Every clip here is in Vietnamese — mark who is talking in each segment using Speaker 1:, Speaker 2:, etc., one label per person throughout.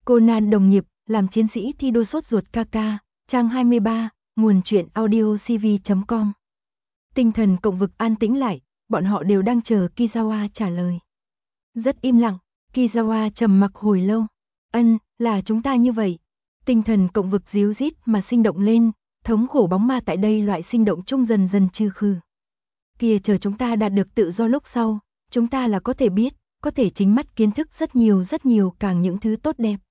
Speaker 1: Conan đồng nghiệp, làm chiến sĩ thi đua sốt ruột KK, trang 23, nguồn truyện audio cv.com. Tinh thần cộng vực an tĩnh lại, bọn họ đều đang chờ Kizawa trả lời. Rất im lặng, Kizawa trầm mặc hồi lâu. Là chúng ta như vậy. Tinh thần cộng vực ríu rít mà sinh động lên, thống khổ bóng ma tại đây loại sinh động chung dần dần trừ khử. Kia chờ chúng ta đạt được tự do lúc sau, chúng ta là có thể biết, có thể chính mắt kiến thức rất nhiều càng những thứ tốt đẹp.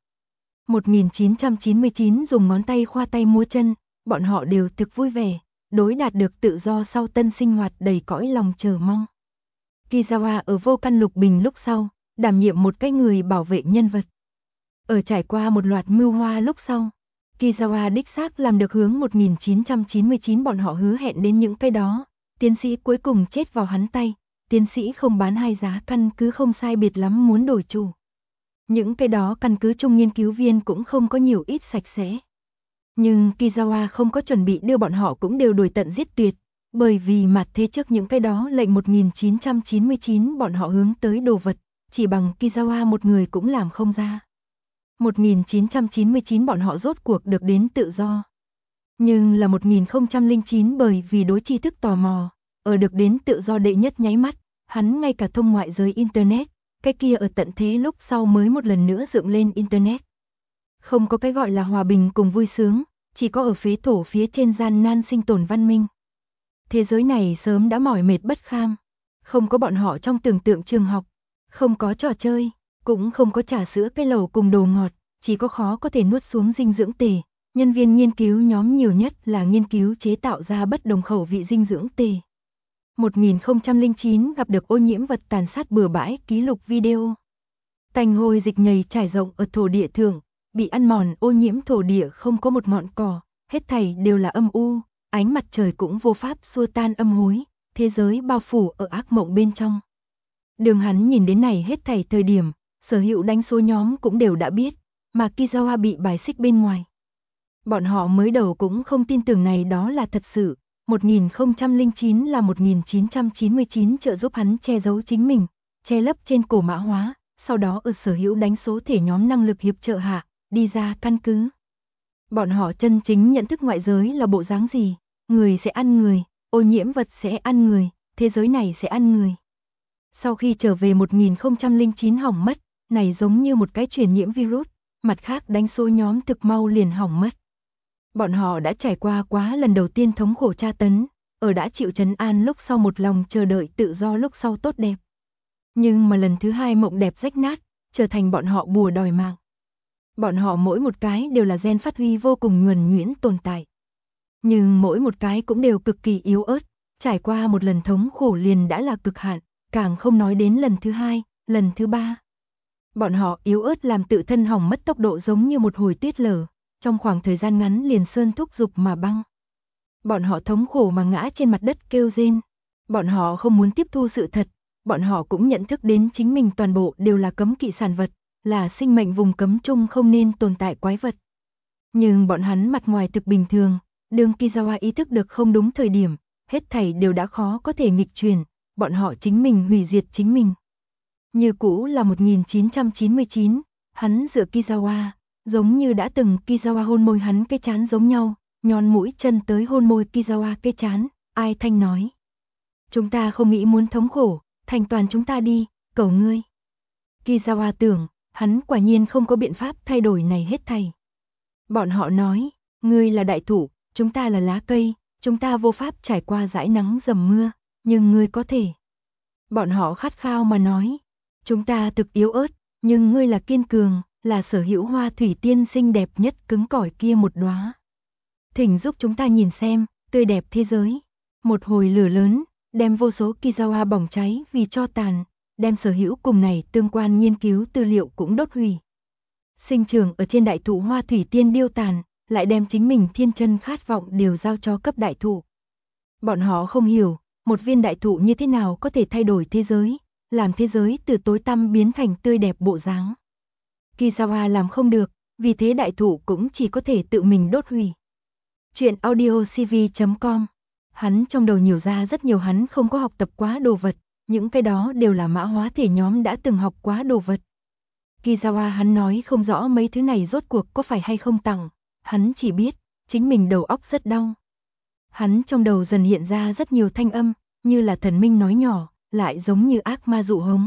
Speaker 1: 1999 dùng ngón tay khoa tay múa chân, bọn họ đều thực vui vẻ, đối đạt được tự do sau tân sinh hoạt đầy cõi lòng chờ mong. Kizawa ở vô căn lục bình lúc sau, đảm nhiệm một cái người bảo vệ nhân vật. Ở trải qua một loạt mưu hoa lúc sau, Kizawa đích xác làm được hướng 1999 bọn họ hứa hẹn đến những cái đó, tiến sĩ cuối cùng chết vào hắn tay, tiến sĩ không bán hai giá căn cứ không sai biệt lắm muốn đổi chủ. Những cái đó căn cứ chung nghiên cứu viên cũng không có nhiều ít sạch sẽ. Nhưng Kizawa không có chuẩn bị đưa bọn họ cũng đều đuổi tận giết tuyệt, bởi vì mặt thế trước những cái đó lệnh 1999 bọn họ hướng tới đồ vật, chỉ bằng Kizawa một người cũng làm không ra. 1999 bọn họ rốt cuộc được đến tự do. Nhưng là 1009 bởi vì đối tri thức tò mò, ở được đến tự do đệ nhất nháy mắt, hắn ngay cả thông ngoại giới Internet, cái kia ở tận thế lúc sau mới một lần nữa dựng lên Internet. Không có cái gọi là hòa bình cùng vui sướng, chỉ có ở phế thổ phía trên gian nan sinh tồn văn minh. Thế giới này sớm đã mỏi mệt bất kham, không có bọn họ trong tưởng tượng trường học, không có trò chơi, cũng không có trà sữa cái lẩu cùng đồ ngọt, chỉ có khó có thể nuốt xuống dinh dưỡng tề. Nhân viên nghiên cứu nhóm nhiều nhất là nghiên cứu chế tạo ra bất đồng khẩu vị dinh dưỡng tề. 1009 gặp được ô nhiễm vật tàn sát bừa bãi ký lục video. Tanh hôi dịch nhầy trải rộng ở thổ địa thượng, bị ăn mòn ô nhiễm thổ địa không có một ngọn cỏ, hết thảy đều là âm u, ánh mặt trời cũng vô pháp xua tan âm hối, thế giới bao phủ ở ác mộng bên trong. Đường hắn nhìn đến này hết thảy thời điểm, sở hữu đánh số nhóm cũng đều đã biết, mà Kizawa bị bài xích bên ngoài. Bọn họ mới đầu cũng không tin tưởng này đó là thật sự, 1009 là 1999 trợ giúp hắn che giấu chính mình, che lấp trên cổ mã hóa, sau đó ở sở hữu đánh số thể nhóm năng lực hiệp trợ hạ, đi ra căn cứ. Bọn họ chân chính nhận thức ngoại giới là bộ dáng gì, người sẽ ăn người, ô nhiễm vật sẽ ăn người, thế giới này sẽ ăn người. Sau khi trở về 1009 hỏng mất, này giống như một cái truyền nhiễm virus, mặt khác đánh số nhóm thực mau liền hỏng mất. Bọn họ đã trải qua quá lần đầu tiên thống khổ tra tấn, ở đã chịu trấn an lúc sau một lòng chờ đợi tự do lúc sau tốt đẹp. Nhưng mà lần thứ hai mộng đẹp rách nát, trở thành bọn họ bùa đòi mạng. Bọn họ mỗi một cái đều là gen phát huy vô cùng nhuần nhuyễn tồn tại. Nhưng mỗi một cái cũng đều cực kỳ yếu ớt, trải qua một lần thống khổ liền đã là cực hạn, càng không nói đến lần thứ hai, lần thứ ba. Bọn họ yếu ớt làm tự thân hỏng mất tốc độ giống như một hồi tuyết lở, trong khoảng thời gian ngắn liền sơn thúc dục mà băng. Bọn họ thống khổ mà ngã trên mặt đất kêu rên. Bọn họ không muốn tiếp thu sự thật, bọn họ cũng nhận thức đến chính mình toàn bộ đều là cấm kỵ sản vật, là sinh mệnh vùng cấm chung không nên tồn tại quái vật. Nhưng bọn hắn mặt ngoài thực bình thường, đương Kizawa ý thức được không đúng thời điểm, hết thảy đều đã khó có thể nghịch chuyển, bọn họ chính mình hủy diệt chính mình. Như cũ là 1999, hắn dựa Kizawa, giống như đã từng Kizawa hôn môi hắn cái chán giống nhau, nhón mũi chân tới hôn môi Kizawa cái chán, ai thanh nói. Chúng ta không nghĩ muốn thống khổ, thành toàn chúng ta đi, cầu ngươi. Kizawa tưởng, hắn quả nhiên không có biện pháp thay đổi này hết thảy. Bọn họ nói, ngươi là đại thụ, chúng ta là lá cây, chúng ta vô pháp trải qua dãi nắng dầm mưa, nhưng ngươi có thể. Bọn họ khát khao mà nói, chúng ta thực yếu ớt, nhưng ngươi là kiên cường, là sở hữu hoa thủy tiên xinh đẹp nhất cứng cỏi kia một đóa. Thỉnh giúp chúng ta nhìn xem, tươi đẹp thế giới. Một hồi lửa lớn, đem vô số Kizawa bỏng cháy vì tro tàn, đem sở hữu cùng này tương quan nghiên cứu tư liệu cũng đốt hủy. Sinh trưởng ở trên đại thụ hoa thủy tiên điêu tàn, lại đem chính mình thiên chân khát vọng đều giao cho cấp đại thụ. Bọn họ không hiểu, một viên đại thụ như thế nào có thể thay đổi thế giới, làm thế giới từ tối tăm biến thành tươi đẹp bộ dáng. Kizawa làm không được, vì thế đại thụ cũng chỉ có thể tự mình đốt hủy. Chuyện audio cv.com. Hắn trong đầu nhiều ra rất nhiều hắn không có học tập quá đồ vật, những cái đó đều là mã hóa thể nhóm đã từng học quá đồ vật. Kizawa hắn nói không rõ mấy thứ này rốt cuộc có phải hay không tặng, hắn chỉ biết, chính mình đầu óc rất đau. Hắn trong đầu dần hiện ra rất nhiều thanh âm, như là thần minh nói nhỏ, lại giống như ác ma dụ hống.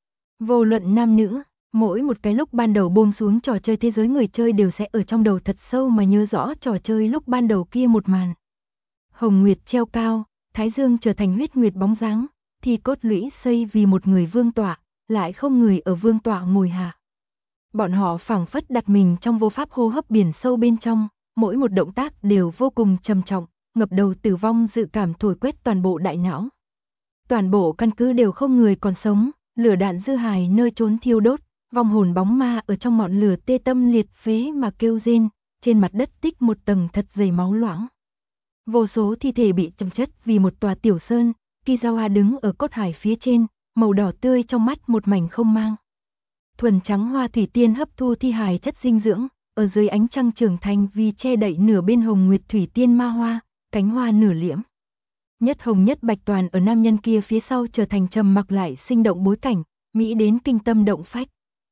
Speaker 1: Vô luận nam nữ, mỗi một cái lúc ban đầu buông xuống trò chơi thế giới người chơi đều sẽ ở trong đầu thật sâu mà nhớ rõ trò chơi lúc ban đầu kia một màn. Hồng Nguyệt treo cao, Thái Dương trở thành huyết nguyệt bóng dáng, thì cốt lũy xây vì một người vương tọa, lại không người ở vương tọa ngồi hạ. Bọn họ phảng phất đặt mình trong vô pháp hô hấp biển sâu bên trong, mỗi một động tác đều vô cùng trầm trọng, ngập đầu tử vong dự cảm thổi quét toàn bộ đại não. Toàn bộ căn cứ đều không người còn sống, lửa đạn dư hài nơi trốn thiêu đốt, vong hồn bóng ma ở trong ngọn lửa tê tâm liệt phế mà kêu rên, trên mặt đất tích một tầng thật dày máu loãng. Vô số thi thể bị chồng chất vì một tòa tiểu sơn, Kizawa đứng ở cốt hải phía trên, màu đỏ tươi trong mắt một mảnh không mang. Thuần trắng hoa thủy tiên hấp thu thi hài chất dinh dưỡng, ở dưới ánh trăng trưởng thành vì che đậy nửa bên hồng nguyệt thủy tiên ma hoa, cánh hoa nửa liễm. Nhất hồng nhất bạch toàn ở nam nhân kia phía sau trở thành trầm mặc lại sinh động bối cảnh, mỹ đến kinh tâm động phách.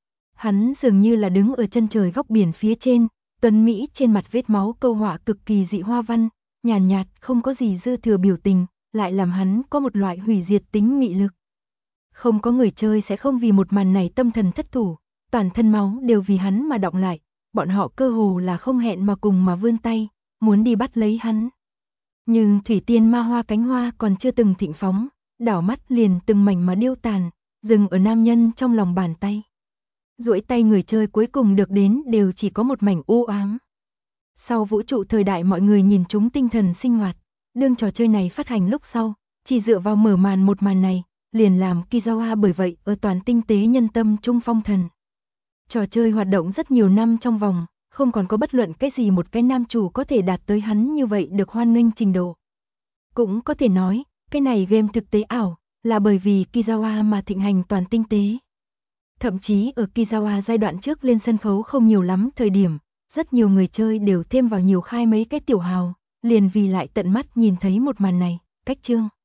Speaker 1: Hắn dường như là đứng ở chân trời góc biển phía trên, tuấn mỹ trên mặt vết máu câu họa cực kỳ dị hoa văn, nhàn nhạt không có gì dư thừa biểu tình, lại làm hắn có một loại hủy diệt tính mị lực. Không có người chơi sẽ không vì một màn này tâm thần thất thủ, toàn thân máu đều vì hắn mà đọng lại, bọn họ cơ hồ là không hẹn mà cùng mà vươn tay, muốn đi bắt lấy hắn. Nhưng thủy tiên ma hoa cánh hoa còn chưa từng thịnh phóng, đảo mắt liền từng mảnh mà điêu tàn, dừng ở nam nhân trong lòng bàn tay. Duỗi tay người chơi cuối cùng được đến đều chỉ có một mảnh u ám. Sau vũ trụ thời đại mọi người nhìn chúng tinh thần sinh hoạt, đương trò chơi này phát hành lúc sau, chỉ dựa vào mở màn một màn này, liền làm Kizawa bởi vậy ở toàn tinh tế nhân tâm trung phong thần. Trò chơi hoạt động rất nhiều năm trong vòng, không còn có bất luận cái gì một cái nam chủ có thể đạt tới hắn như vậy được hoan nghênh trình độ. Cũng có thể nói, cái này game thực tế ảo, là bởi vì Kizawa mà thịnh hành toàn tinh tế. Thậm chí ở Kizawa giai đoạn trước lên sân khấu không nhiều lắm thời điểm, rất nhiều người chơi đều thêm vào nhiều khai mấy cái tiểu hào, liền vì lại tận mắt nhìn thấy một màn này, cách chương.